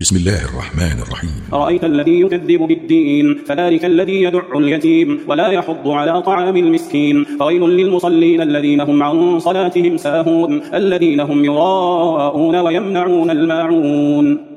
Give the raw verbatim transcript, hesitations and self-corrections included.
بسم الله الرحمن الرحيم. أرأيت الذي يكذب بالدين فذلك الذي يدع اليتيم ولا يحض على طعام المسكين. فويل للمصلين الذين هم عن صلاتهم ساهون الذين هم يراءون ويمنعون الماعون.